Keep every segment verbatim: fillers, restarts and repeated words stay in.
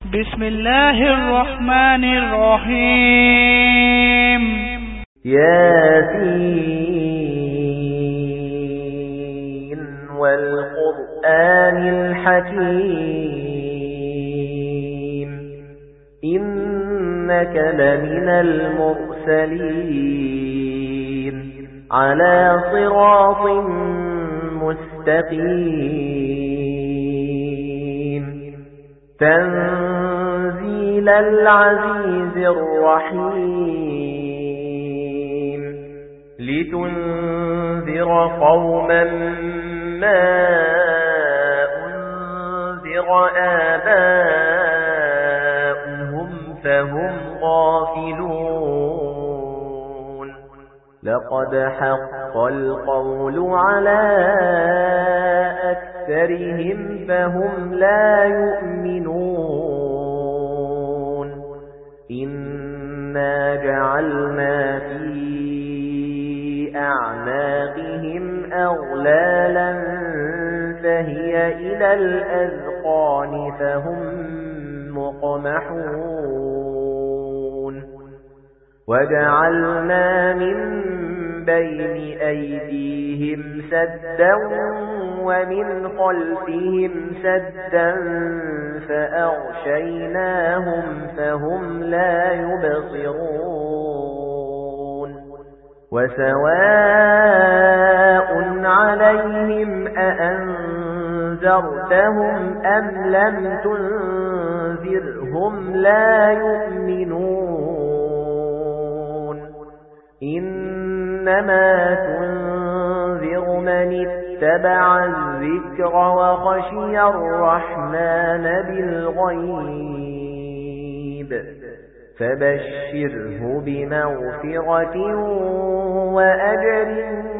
بسم الله الرحمن الرحيم. ياسين والقرآن الحكيم إنك لمن المرسلين على صراط مستقيم تنزيل العزيز الرحيم لتنذر قوما ما أنذر آباؤهم فهم غافلون لقد حق القول على أكثرهم فهم لا يؤمنون إنا جعلنا في أعناقهم أغلالا فهي إلى الأذقان فهم مقمحون وجعلنا من بين أيديهم سدا ومن خلفهم سدا فأغشيناهم فهم لا يبصرون وسواء عليهم أأنذرتهم أم لم تنذرهم لا يؤمنون إنما تنذر من اتبع الذكر وخشي الرحمن بالغيب فبشره بمغفرة وأجر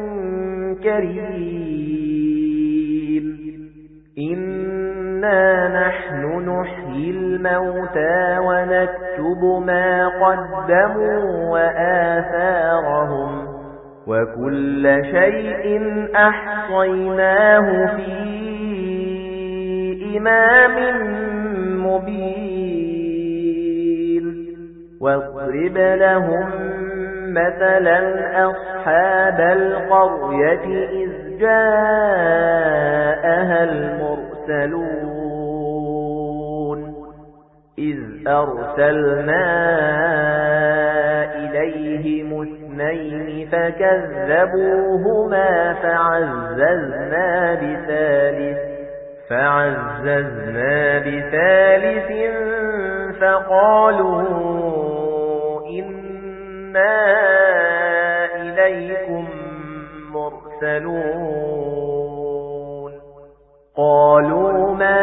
كريم إنا نحن نحيي الموتى ونكتب ما قدموا وآثارهم وكل شيء أحصيناه في إمام مبين واضرب لهم مثلا أصحاب القرية إذ جاءها المرسلون إذ أرسلنا إليهم اثنين فكذبوهما فعززنا بثالث فعززنا بثالث فقالوا إنا إليكم مرسلون قالوا ما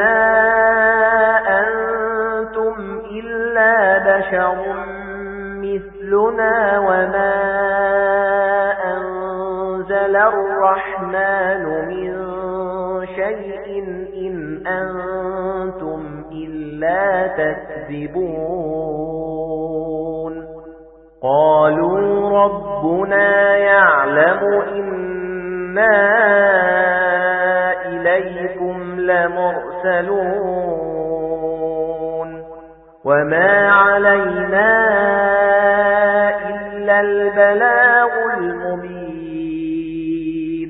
أنتم إلا بشر مثلنا وما أنزل الرحمن من شيء إن أنتم إلا تكذبون قالوا ربنا يعلم إنا إليكم لمرسلون وما علينا إلا البلاغ المبين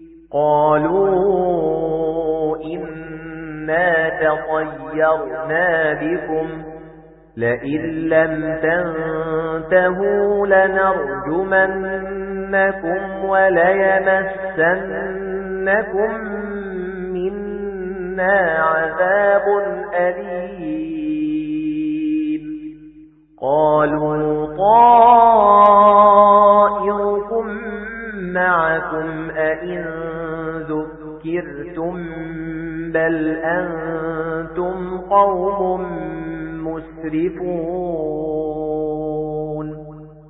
قالوا إنا تطيرنا بكم لئن لم تنتهوا لنرجمنكم وليمسنكم منا عذاب أليم قالوا طائركم معكم أئن ذكرتم بل أنتم قوم مسرفون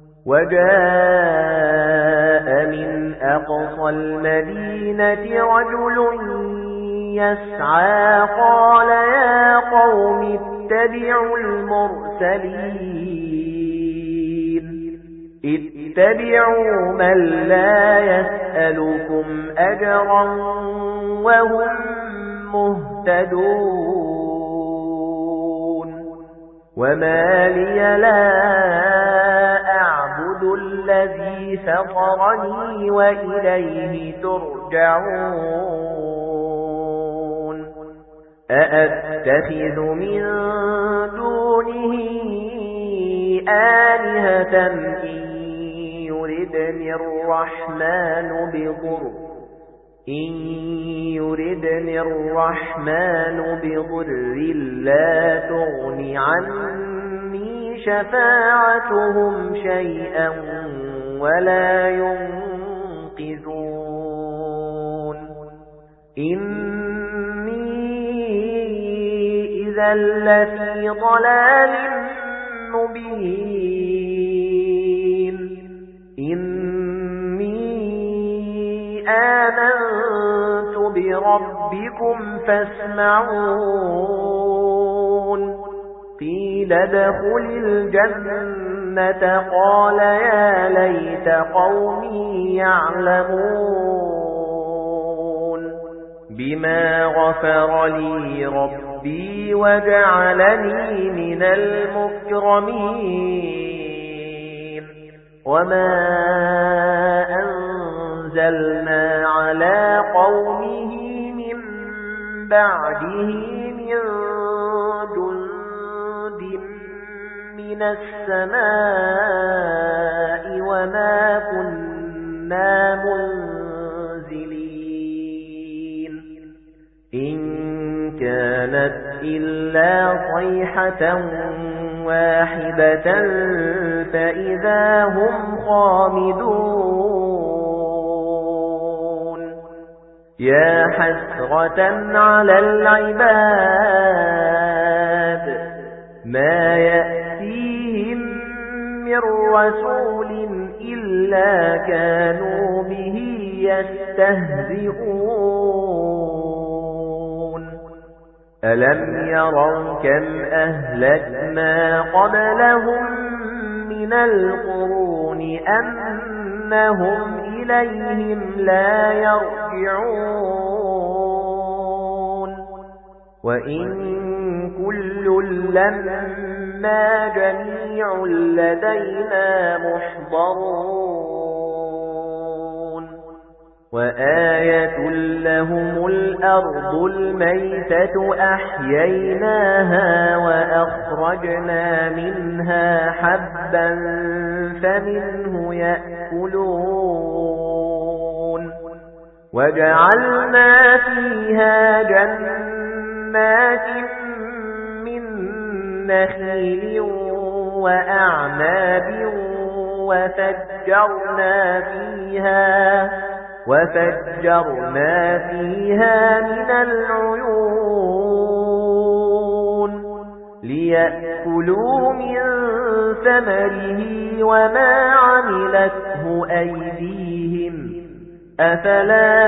وجاء من أقصى المدينة رجل يسعى قال يا قوم اتبعوا المرسلين اتبعوا من لا يسألكم أجرا وهم مهتدون وما لي لا أعبد الذي فطرني وإليه ترجعون أأتخذ من دونه آلهة إن يردني الرحمن بضر إن يردني الرحمن بضر لا تغن عني شفاعتهم شيئا ولا ينقذون إني إذا لفي ضلال مبين إني آمنت بربكم فاسمعون قيل ادخل الجنة قال يا ليت قومي يعلمون بما غفر لي ربي وجعلني من المكرمين وما أنزلنا على قومه من بعده من جند من السماء وما كنا منزلين إن كانت إلا صيحة واحدة فإذا هم خامدون يا حسرة على العباد ما يأتيهم من رسول إلا كانوا به يستهزئون ألم يروا كم أهلكنا قبلهم من القرون أنهم إليهم لا يرجعون وإن كل لما جميع لدينا محضرون وآية لهم الأرض الميتة أحييناها وأخرجنا منها حبا فمنه يأكلون وجعلنا فيها جنات من نخيل وأعناب وفجرنا فيها وفجرنا فيها من العيون ليأكلوا من ثمره وما عملته أيديهم أفلا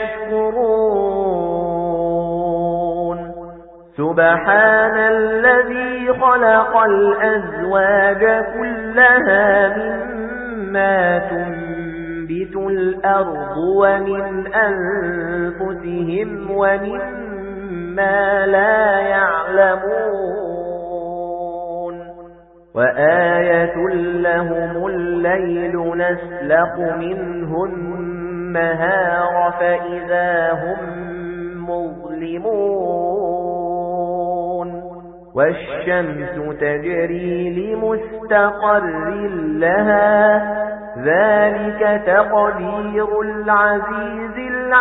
يشكرون سبحان الذي خلق الأزواج كلها مما تنبت الأرض ومن أنفسهم ومما لا يعلمون وآية لهم الليل نسلخ منه النهار فإذا هم مظلمون والشمس تجري لمستقر لها ذلك تقدير العزيز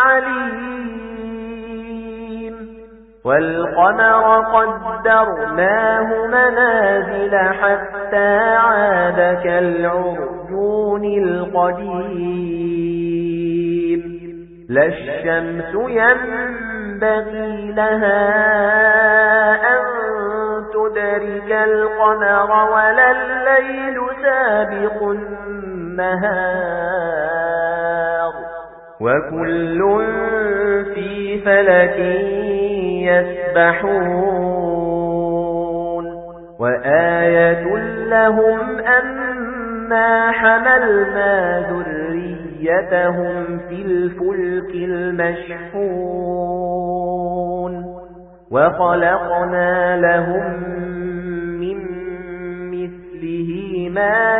العليم والقمر قدرناه منازل حتى عاد كالعرجون القديم لا الشمس ينبغي لها أن تدرك القمر ولا الليل سابق النهار وكل في فلك يسبحون وآية لهم أنا حملنا ذريتهم في الفلك المشحون وخلقنا لهم من ما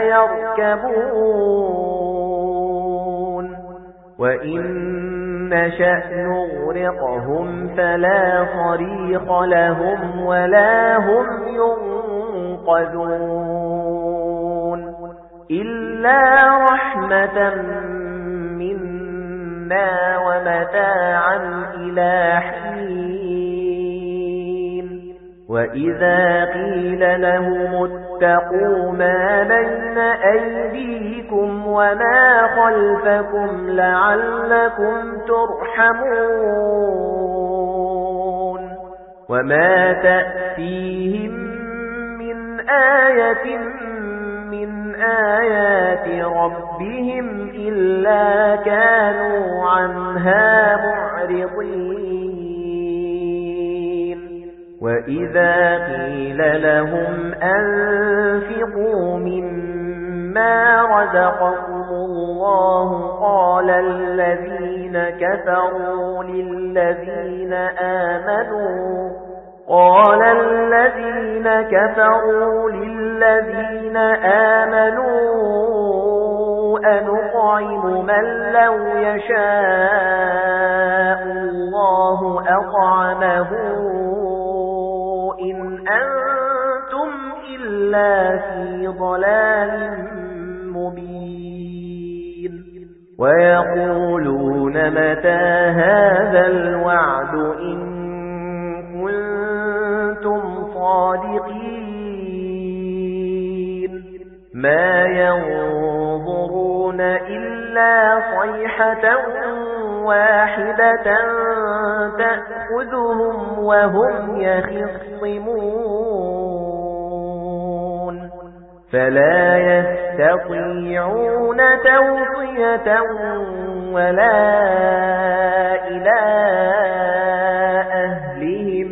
يركبون وإن نشأ نغرقهم فلا صريخ لهم ولا هم ينقذون إلا رحمة منا ومتاعا إلى حين وإذا قيل لهم اتقوا ما بين أيديكم وما خلفكم لعلكم ترحمون وما تأتيهم من آية من آيات ربهم إلا كانوا عنها معرضين وإذا قيل لهم أنفقوا مما رزقكم الله قال الذين كفروا للذين آمنوا قال الذين كفروا للذين آمنوا أنطعم من لو يشاء الله أطعمه إن أنتم إلا في ضلال مبين ويقولون متى هذا الوعد إن كنتم صادقين ما ينظرون إلا صيحة واحدة تأخذهم وهم يخصمون فلا يستطيعون توصية ولا إلى أهلهم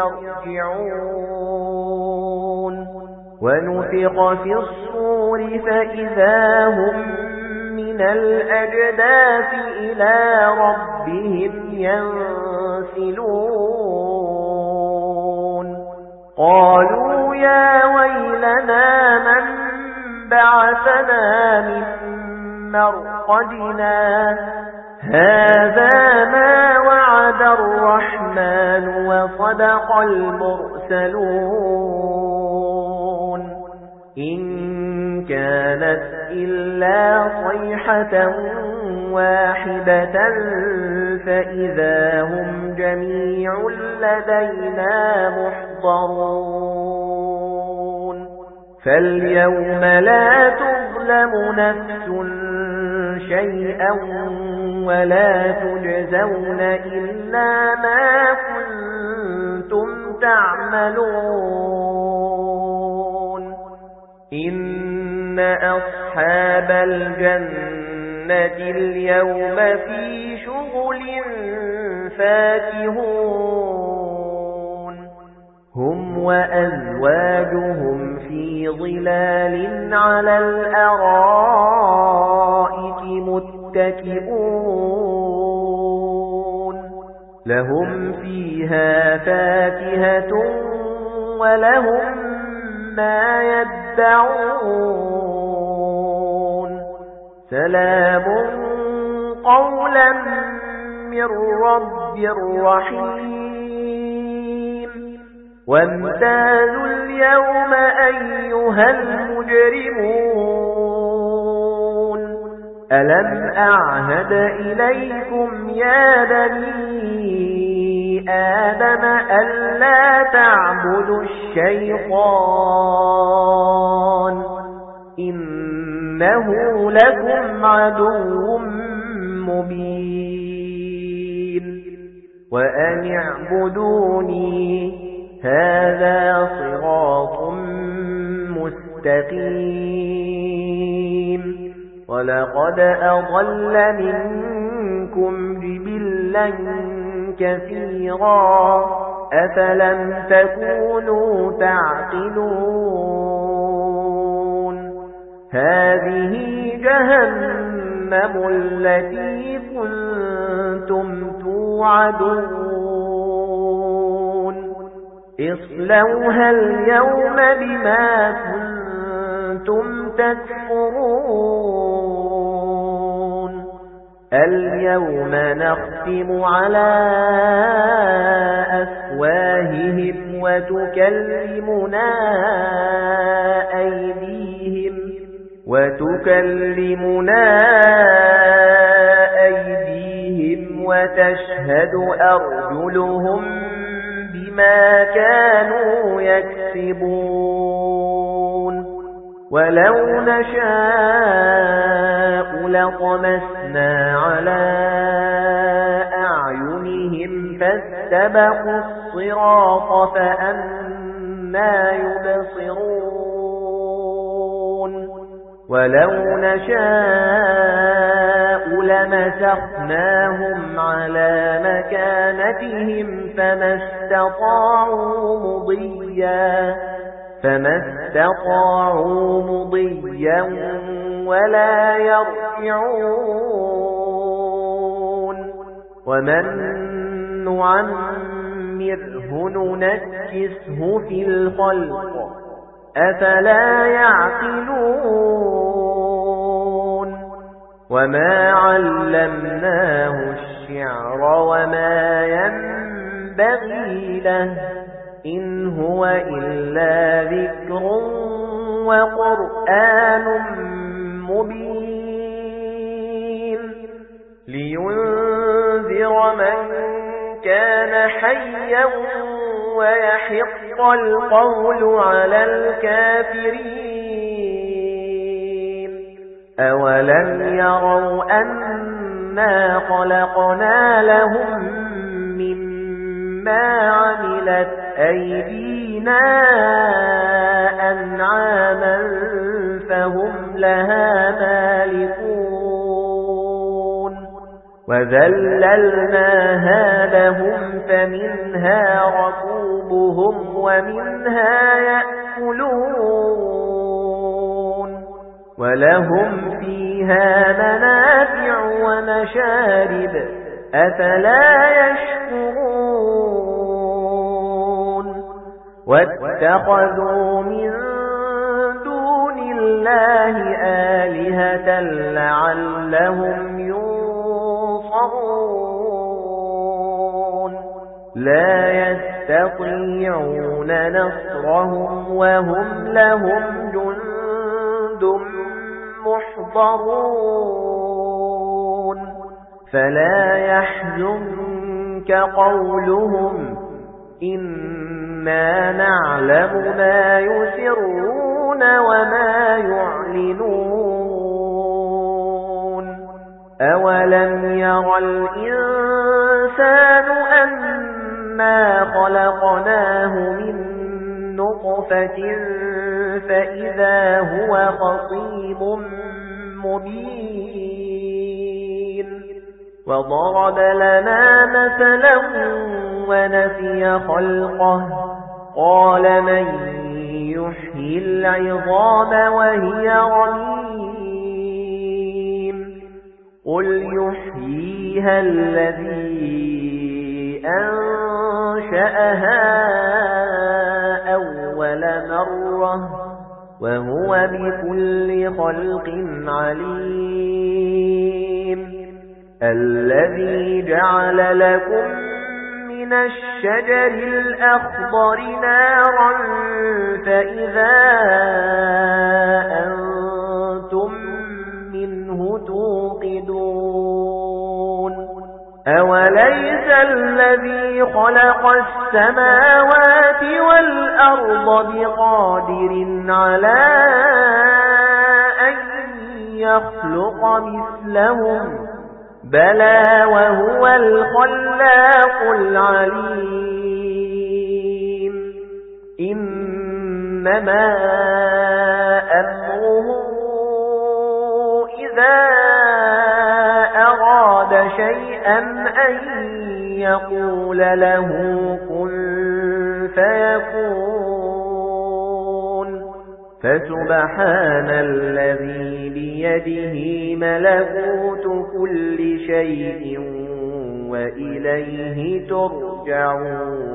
يرجعون ونفخ في الصور فإذا هم من الأجداث إلى ربهم ينسلون قالوا يا ويلنا من بعثنا من مرقدنا هذا ما وعد الرحمن وصدق المرسلون إن كانت إلا صيحة واحدة فإذا هم جميع لدينا محضرون فاليوم لا تظلم نفس شيئا ولا تجزون إلا ما كنتم تعملون إن أصحاب الجنة اليوم في شغل فاكهون هم وأزواجهم في ظلال على الأرائك متكئون لهم فيها فاكهة ولهم ما يدعون سلام قولا من رب رحيم وامتازوا اليوم أيها المجرمون ألم أعهد إليكم يا بني آدم ألا تعبدوا الشيطان إنه لكم عدو مبين وأن اعبدوني هذا صراط مستقيم ولقد أضل منكم جبلا كثيرا أفلم تكونوا تعقلون هذه جهنم التي كنتم توعدون اصلوها اليوم بما كنتم كنتم تكفرون اليوم نختم على أفواههم وتكلمنا أيديهم وتكلمنا أيديهم وتشهد أرجلهم بما كانوا يكسبون ولو نشاء لطمسنا على أعينهم فاستبقوا الصراط فأنى يبصرون ولو نشاء لمسخناهم على مكانتهم فما استطاعوا مضيا فما استطاعوا مضيا ولا يرجعون ومن نعمره ننكسه في الخلق أفلا يعقلون وما علمناه الشعر وما ينبغي له إن هو إلا ذكر وقرآن مبين لينذر من كان حيا ويحق القول على الكافرين أولم يروا أنا خلقنا لهم مما عملت أيدينا أنعاما فهم لها مالكون وذللناها لهم فمنها ركوبهم ومنها يأكلون ولهم فيها منافع ومشارب أفلا يشكرون واتخذوا من دون الله آلهة لعلهم ينصرون لا يستطيعون نصرهم وهم لهم جند محضرون فلا يحزنك قولهم إنا نعلم ما يسرون وما يعلنون أولم ير الإنسان أنا خلقناه من نطفة فإذا هو خصيم مبين وضرب لنا مثلا ونسي خلقه قال من يحيي العظام وهي رميم قل يحييها الذي أنشأها أول مرة وهو بكل خلق عليم الذي جعل لكم من الشجر الأخضر نارا فإذا أنتم منه توقدون أوليس الذي خلق السماوات والأرض بقادر على أن يخلق مثلهم بلى وهو الخلاق العليم إنما أمره إذا أراد شيئا أن يقول له كن فيكون فسبحان الذي بيده ملكوت كل شيء وإليه ترجعون